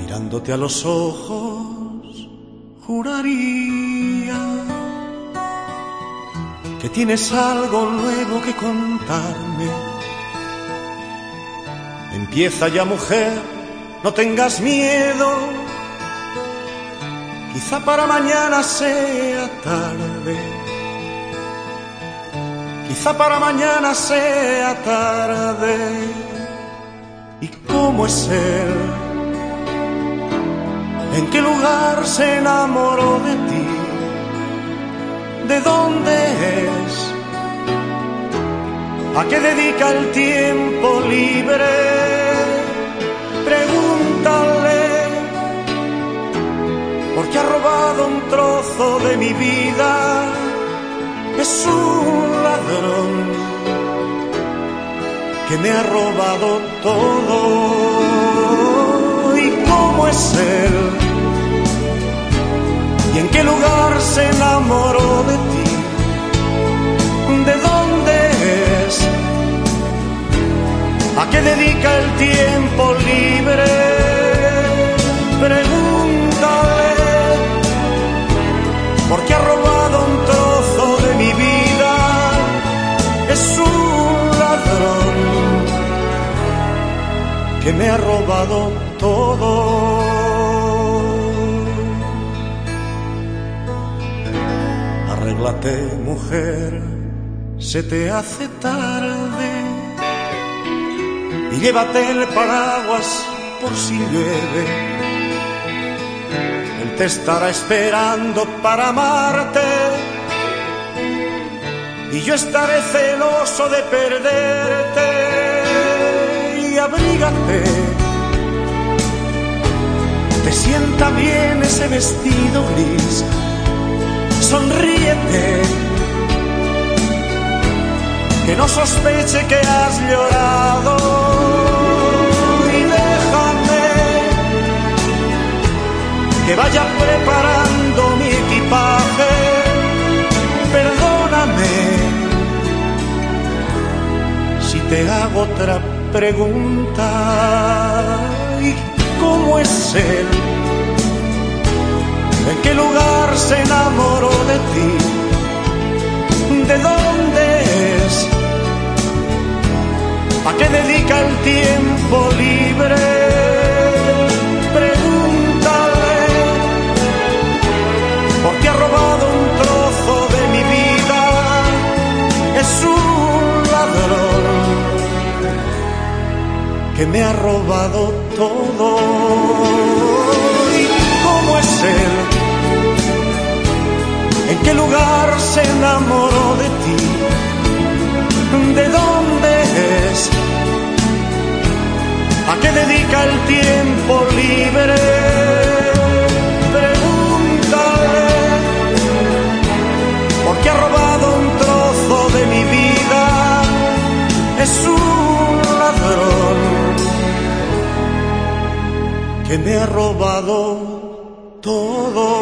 Mirándote a los ojos, juraría que tienes algo nuevo que contarme. Empieza ya, mujer, no tengas miedo. Quizá para mañana sea tarde. Quizá para mañana sea tarde. ¿Y cómo es él? ¿En qué lugar se enamoró de ti? ¿De dónde es? ¿A qué dedica el tiempo libre? Pregúntale, porque ha robado un trozo de mi vida. Es un ladrón que me ha robado todo. ¿Y cómo es él? ¿Y en qué lugar se enamoró de ti? ¿De dónde es? ¿A qué dedica el tiempo libre? Pregúntale, porque ha robado un trozo de mi vida. Es un ladrón que me ha robado todo. Arréglate, mujer, se te hace tarde, y llévate el paraguas por si llueve. Él te estará esperando para amarte, y yo estaré celoso de perderte. Y abrígate, te sienta bien ese vestido gris. Sonríete, que no sospeche que has llorado. Y déjame que vaya preparando mi equipaje. Perdóname si te hago otra pregunta. ¿Y cómo es él? ¿En qué lugar se enamoró de ti? ¿De dónde es? ¿A qué dedica el tiempo libre? Pregúntale, porque ha robado un trozo de mi vida. Es un ladrón que me ha robado todo. ¿Y cómo es él? ¿En qué lugar se enamoró de ti? ¿De dónde es? ¿A qué dedica el tiempo libre? Pregúntale, porque ha robado un trozo de mi vida. Es un ladrón que me ha robado todo.